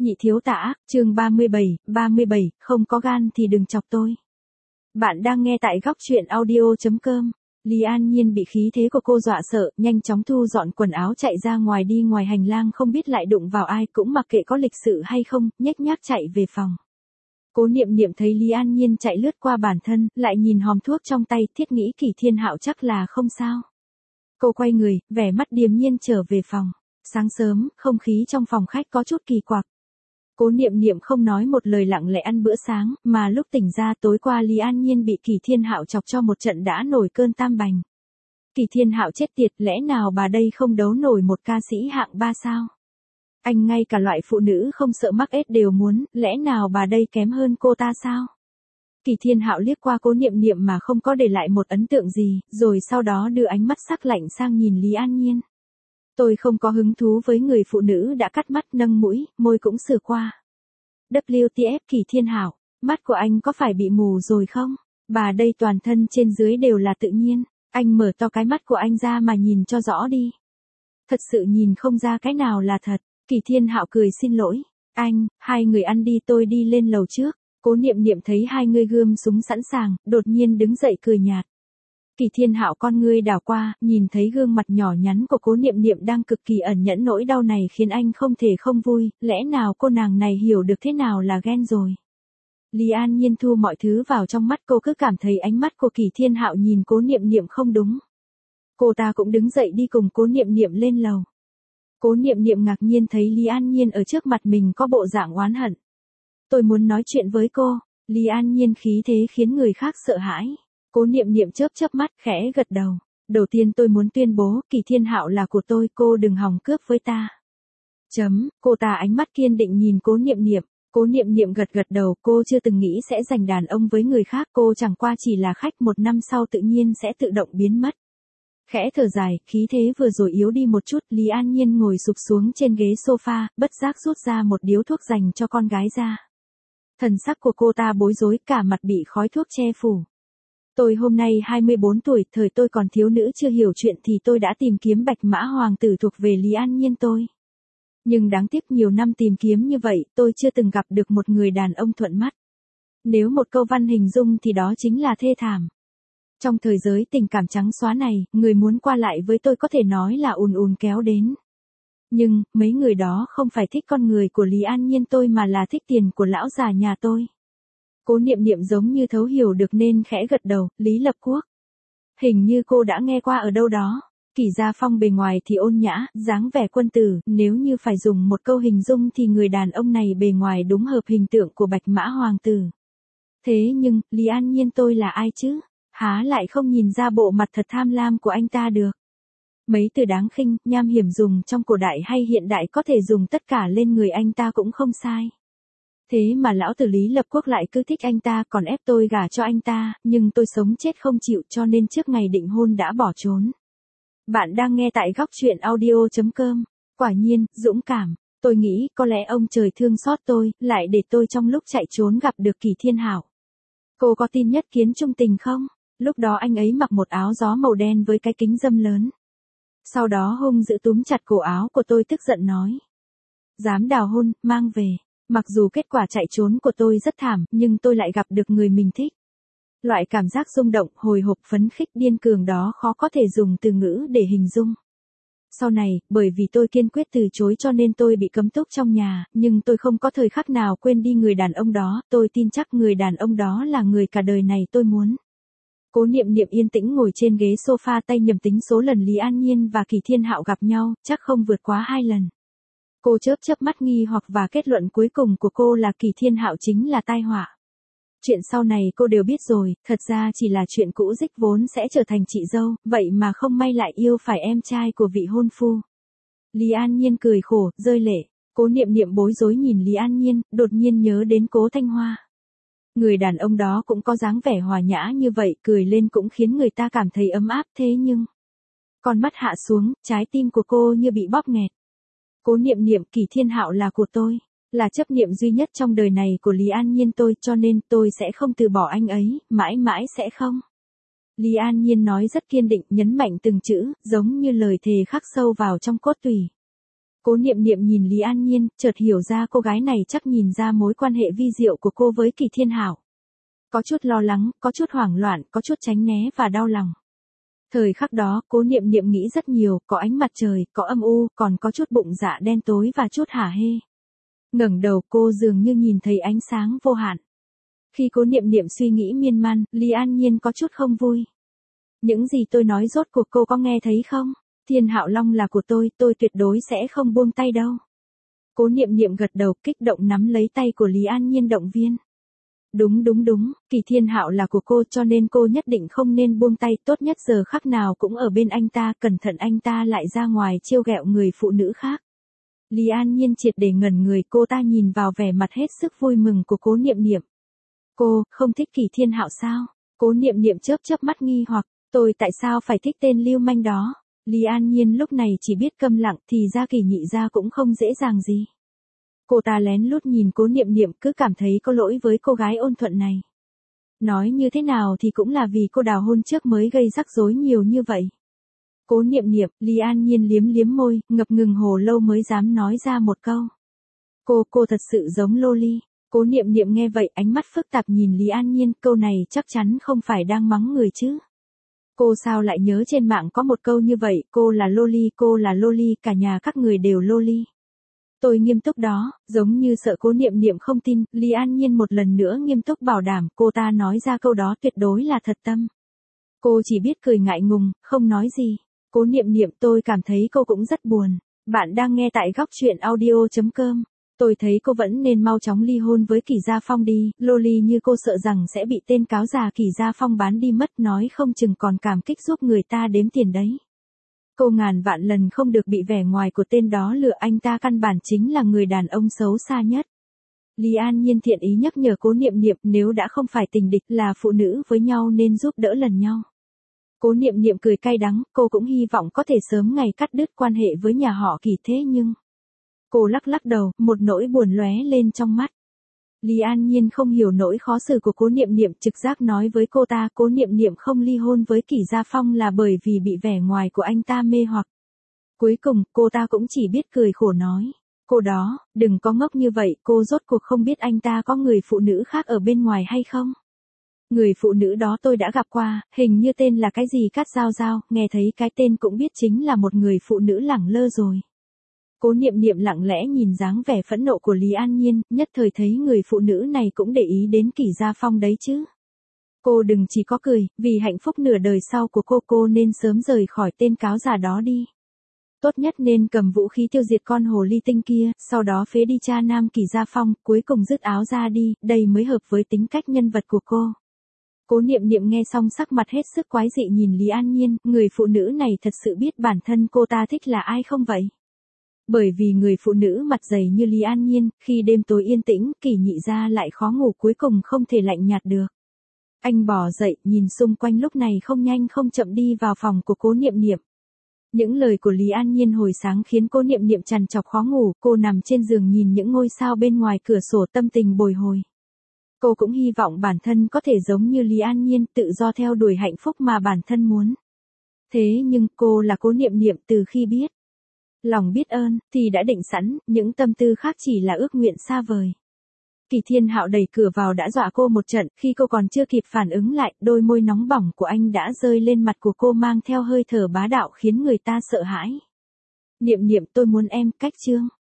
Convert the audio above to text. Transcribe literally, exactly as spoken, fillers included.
Nhị thiếu tả, chương ba mươi bảy, ba mươi bảy, không có gan thì đừng chọc tôi. Bạn đang nghe tại góc truyện audio chấm com. Lý An Nhiên bị khí thế của cô dọa sợ, nhanh chóng thu dọn quần áo chạy ra ngoài đi ngoài hành lang không biết lại đụng vào ai cũng mặc kệ có lịch sự hay không, nhếch nhác chạy về phòng. Cố Niệm Niệm thấy Lý An Nhiên chạy lướt qua bản thân, lại nhìn hòm thuốc trong tay, thiết nghĩ Kỷ Thiên Hạo chắc là không sao. Cô quay người, vẻ mắt điềm nhiên trở về phòng. Sáng sớm, không khí trong phòng khách có chút kỳ quặc. Cố Niệm Niệm không nói một lời lặng lẽ ăn bữa sáng, mà lúc tỉnh ra tối qua Lý An Nhiên bị Kỷ Thiên Hạo chọc cho một trận đã nổi cơn tam bành. Kỷ Thiên Hạo chết tiệt, lẽ nào bà đây không đấu nổi một ca sĩ hạng ba sao? Anh ngay cả loại phụ nữ không sợ mắc ết đều muốn, lẽ nào bà đây kém hơn cô ta sao? Kỷ Thiên Hạo liếc qua Cố Niệm Niệm mà không có để lại một ấn tượng gì, rồi sau đó đưa ánh mắt sắc lạnh sang nhìn Lý An Nhiên. Tôi không có hứng thú với người phụ nữ đã cắt mắt, nâng mũi, môi cũng sửa qua. vê kép tê ép Kỷ Thiên Hạo, mắt của anh có phải bị mù rồi không? Bà đây toàn thân trên dưới đều là tự nhiên, anh mở to cái mắt của anh ra mà nhìn cho rõ đi. Thật sự nhìn không ra cái nào là thật. Kỷ Thiên Hạo cười xin lỗi. Anh, hai người ăn đi, tôi đi lên lầu trước. Cố Niệm Niệm thấy hai người gươm súng sẵn sàng, đột nhiên đứng dậy cười nhạt. Kỷ Thiên Hạo con ngươi đảo qua, nhìn thấy gương mặt nhỏ nhắn của Cố Niệm Niệm đang cực kỳ ẩn nhẫn nỗi đau này khiến anh không thể không vui, lẽ nào cô nàng này hiểu được thế nào là ghen rồi. Lý An Nhiên thu mọi thứ vào trong mắt, cô cứ cảm thấy ánh mắt của Kỷ Thiên Hạo nhìn Cố Niệm Niệm không đúng. Cô ta cũng đứng dậy đi cùng Cố Niệm Niệm lên lầu. Cố Niệm Niệm ngạc nhiên thấy Lý An Nhiên ở trước mặt mình có bộ dạng oán hận. Tôi muốn nói chuyện với cô. Lý An Nhiên khí thế khiến người khác sợ hãi. Cố Niệm Niệm chớp chớp mắt, khẽ gật đầu. Đầu tiên tôi muốn tuyên bố, Kỷ Thiên Hạo là của tôi, cô đừng hòng cướp với ta. Chấm, cô ta ánh mắt kiên định nhìn Cố Niệm Niệm. Cố Niệm Niệm gật gật đầu, cô chưa từng nghĩ sẽ giành đàn ông với người khác, cô chẳng qua chỉ là khách, một năm sau tự nhiên sẽ tự động biến mất. Khẽ thở dài, khí thế vừa rồi yếu đi một chút, Lý An Nhiên ngồi sụp xuống trên ghế sofa, bất giác rút ra một điếu thuốc dành cho con gái ra. Thần sắc của cô ta bối rối, cả mặt bị khói thuốc che phủ. Tôi hôm nay hai mươi bốn tuổi, thời tôi còn thiếu nữ chưa hiểu chuyện thì tôi đã tìm kiếm Bạch Mã Hoàng tử thuộc về Lý An Nhiên tôi. Nhưng đáng tiếc nhiều năm tìm kiếm như vậy, tôi chưa từng gặp được một người đàn ông thuận mắt. Nếu một câu văn hình dung thì đó chính là thê thảm. Trong thời giới tình cảm trắng xóa này, người muốn qua lại với tôi có thể nói là ùn ùn kéo đến. Nhưng, mấy người đó không phải thích con người của Lý An Nhiên tôi mà là thích tiền của lão già nhà tôi. Cố Niệm Niệm giống như thấu hiểu được nên khẽ gật đầu. Lý Lập Quốc. Hình như cô đã nghe qua ở đâu đó. Kỷ Gia Phong bề ngoài thì ôn nhã, dáng vẻ quân tử, nếu như phải dùng một câu hình dung thì người đàn ông này bề ngoài đúng hợp hình tượng của Bạch Mã Hoàng tử. Thế nhưng, Lý An Nhiên tôi là ai chứ? Há lại không nhìn ra bộ mặt thật tham lam của anh ta được. Mấy từ đáng khinh, nham hiểm dùng trong cổ đại hay hiện đại có thể dùng tất cả lên người anh ta cũng không sai. Thế mà lão tử Lý Lập Quốc lại cứ thích anh ta, còn ép tôi gả cho anh ta, nhưng tôi sống chết không chịu cho nên trước ngày định hôn đã bỏ trốn. Bạn đang nghe tại góc truyện audio chấm com. Quả nhiên, dũng cảm. Tôi nghĩ có lẽ ông trời thương xót tôi, lại để tôi trong lúc chạy trốn gặp được Kỷ Thiên Hạo. Cô có tin nhất kiến trung tình không? Lúc đó anh ấy mặc một áo gió màu đen với cái kính râm lớn. Sau đó hung dữ túm chặt cổ áo của tôi tức giận nói. Dám đào hôn, mang về. Mặc dù kết quả chạy trốn của tôi rất thảm, nhưng tôi lại gặp được người mình thích. Loại cảm giác rung động, hồi hộp, phấn khích, điên cường đó khó có thể dùng từ ngữ để hình dung. Sau này, bởi vì tôi kiên quyết từ chối cho nên tôi bị cấm túc trong nhà, nhưng tôi không có thời khắc nào quên đi người đàn ông đó, tôi tin chắc người đàn ông đó là người cả đời này tôi muốn. Cố Niệm Niệm yên tĩnh ngồi trên ghế sofa, tay nhầm tính số lần Lý An Nhiên và Kỷ Thiên Hạo gặp nhau, chắc không vượt quá hai lần. Cô chớp chớp mắt nghi hoặc và kết luận cuối cùng của cô là Kỷ Thiên Hạo chính là tai họa. Chuyện sau này cô đều biết rồi, thật ra chỉ là chuyện cũ dích vốn sẽ trở thành chị dâu, vậy mà không may lại yêu phải em trai của vị hôn phu. Lý An Nhiên cười khổ, rơi lệ. Cố Niệm Niệm bối rối nhìn Lý An Nhiên, đột nhiên nhớ đến Cố Thanh Hoa. Người đàn ông đó cũng có dáng vẻ hòa nhã như vậy, cười lên cũng khiến người ta cảm thấy ấm áp, thế nhưng... Con mắt hạ xuống, trái tim của cô như bị bóp nghẹt. Cố Niệm Niệm, Kỷ Thiên Hạo là của tôi, là chấp niệm duy nhất trong đời này của Lý An Nhiên tôi, cho nên tôi sẽ không từ bỏ anh ấy, mãi mãi sẽ không. Lý An Nhiên nói rất kiên định, nhấn mạnh từng chữ, giống như lời thề khắc sâu vào trong cốt tủy. Cố Niệm Niệm nhìn Lý An Nhiên, chợt hiểu ra cô gái này chắc nhìn ra mối quan hệ vi diệu của cô với Kỳ Thiên Hạo. Có chút lo lắng, có chút hoảng loạn, có chút tránh né và đau lòng. Thời khắc đó, Cố Niệm Niệm nghĩ rất nhiều, có ánh mặt trời, có âm u, còn có chút bụng dạ đen tối và chút hả hê. Ngẩng đầu cô dường như nhìn thấy ánh sáng vô hạn. Khi Cố Niệm Niệm suy nghĩ miên man, Lý An Nhiên có chút không vui. Những gì tôi nói rốt cuộc cô có nghe thấy không? Thiên Hạo Long là của tôi, tôi tuyệt đối sẽ không buông tay đâu. Cố Niệm Niệm gật đầu, kích động nắm lấy tay của Lý An Nhiên động viên. Đúng đúng đúng, Kỳ Thiên Hạo là của cô cho nên cô nhất định không nên buông tay, tốt nhất giờ khắc nào cũng ở bên anh ta, cẩn thận anh ta lại ra ngoài trêu ghẹo người phụ nữ khác. Lý An Nhiên triệt để ngẩn người, cô ta nhìn vào vẻ mặt hết sức vui mừng của Cố Niệm Niệm. Cô, không thích Kỳ Thiên Hạo sao? Cố Niệm Niệm chớp chớp mắt nghi hoặc, tôi tại sao phải thích tên lưu manh đó? Lý An Nhiên lúc này chỉ biết câm lặng, thì ra Kỳ nhị gia cũng không dễ dàng gì. Cô ta lén lút nhìn Cố Niệm Niệm, cứ cảm thấy có lỗi với cô gái ôn thuận này. Nói như thế nào thì cũng là vì cô đào hôn trước mới gây rắc rối nhiều như vậy. Cố Niệm Niệm, Lý An Nhiên liếm liếm môi, ngập ngừng hồ lâu mới dám nói ra một câu. Cô, cô thật sự giống loli. Cố Niệm Niệm nghe vậy ánh mắt phức tạp nhìn Lý An Nhiên, câu này chắc chắn không phải đang mắng người chứ. Cô sao lại nhớ trên mạng có một câu như vậy, cô là loli, cô là loli, cả nhà các người đều loli. Tôi nghiêm túc đó, giống như sợ Cố Niệm Niệm không tin, Lý An Nhiên một lần nữa nghiêm túc bảo đảm, cô ta nói ra câu đó tuyệt đối là thật tâm. Cô chỉ biết cười ngại ngùng, không nói gì. Cố Niệm Niệm, tôi cảm thấy cô cũng rất buồn. Bạn đang nghe tại góc truyện audio chấm com. Tôi thấy cô vẫn nên mau chóng ly hôn với Kỳ Gia Phong đi, loli như cô sợ rằng sẽ bị tên cáo già Kỳ Gia Phong bán đi mất, nói không chừng còn cảm kích giúp người ta đếm tiền đấy. Cô ngàn vạn lần không được bị vẻ ngoài của tên đó lừa, anh ta căn bản chính là người đàn ông xấu xa nhất. Lý An Nhiên thiện ý nhắc nhở Cố Niệm Niệm, nếu đã không phải tình địch là phụ nữ với nhau nên giúp đỡ lần nhau. Cố Niệm Niệm cười cay đắng, cô cũng hy vọng có thể sớm ngày cắt đứt quan hệ với nhà họ Kỳ, thế nhưng... Cô lắc lắc đầu, một nỗi buồn lóe lên trong mắt. Lý An Nhiên không hiểu nỗi khó xử của Cố Niệm Niệm, trực giác nói với cô ta Cố Niệm Niệm không ly hôn với Kỳ Gia Phong là bởi vì bị vẻ ngoài của anh ta mê hoặc. Cuối cùng, cô ta cũng chỉ biết cười khổ nói. Cô đó, đừng có ngốc như vậy, cô rốt cuộc không biết anh ta có người phụ nữ khác ở bên ngoài hay không? Người phụ nữ đó tôi đã gặp qua, hình như tên là cái gì Cát Giao Giao, nghe thấy cái tên cũng biết chính là một người phụ nữ lẳng lơ rồi. Cố Niệm Niệm lặng lẽ nhìn dáng vẻ phẫn nộ của Lý An Nhiên, nhất thời thấy người phụ nữ này cũng để ý đến Kỳ Gia Phong đấy chứ. Cô đừng chỉ có cười, vì hạnh phúc nửa đời sau của cô cô nên sớm rời khỏi tên cáo già đó đi. Tốt nhất nên cầm vũ khí tiêu diệt con hồ ly tinh kia, sau đó phế đi cha nam Kỳ Gia Phong, cuối cùng dứt áo ra đi, đây mới hợp với tính cách nhân vật của cô. Cố Niệm Niệm nghe xong sắc mặt hết sức quái dị nhìn Lý An Nhiên, người phụ nữ này thật sự biết bản thân cô ta thích là ai không vậy? Bởi vì người phụ nữ mặt dày như Lý An Nhiên, khi đêm tối yên tĩnh, Kỳ nhị gia lại khó ngủ, cuối cùng không thể lạnh nhạt được. Anh bò dậy, nhìn xung quanh, lúc này không nhanh không chậm đi vào phòng của Cố Niệm Niệm. Những lời của Lý An Nhiên hồi sáng khiến Cố Niệm Niệm trằn trọc khó ngủ, cô nằm trên giường nhìn những ngôi sao bên ngoài cửa sổ, tâm tình bồi hồi. Cô cũng hy vọng bản thân có thể giống như Lý An Nhiên, tự do theo đuổi hạnh phúc mà bản thân muốn. Thế nhưng, cô là Cố Niệm Niệm, từ khi biết lòng biết ơn, thì đã định sẵn, những tâm tư khác chỉ là ước nguyện xa vời. Kỳ Thiên Hạo đẩy cửa vào đã dọa cô một trận, khi cô còn chưa kịp phản ứng lại, đôi môi nóng bỏng của anh đã rơi lên mặt của cô mang theo hơi thở bá đạo khiến người ta sợ hãi. Niệm Niệm, tôi muốn em, cách chương.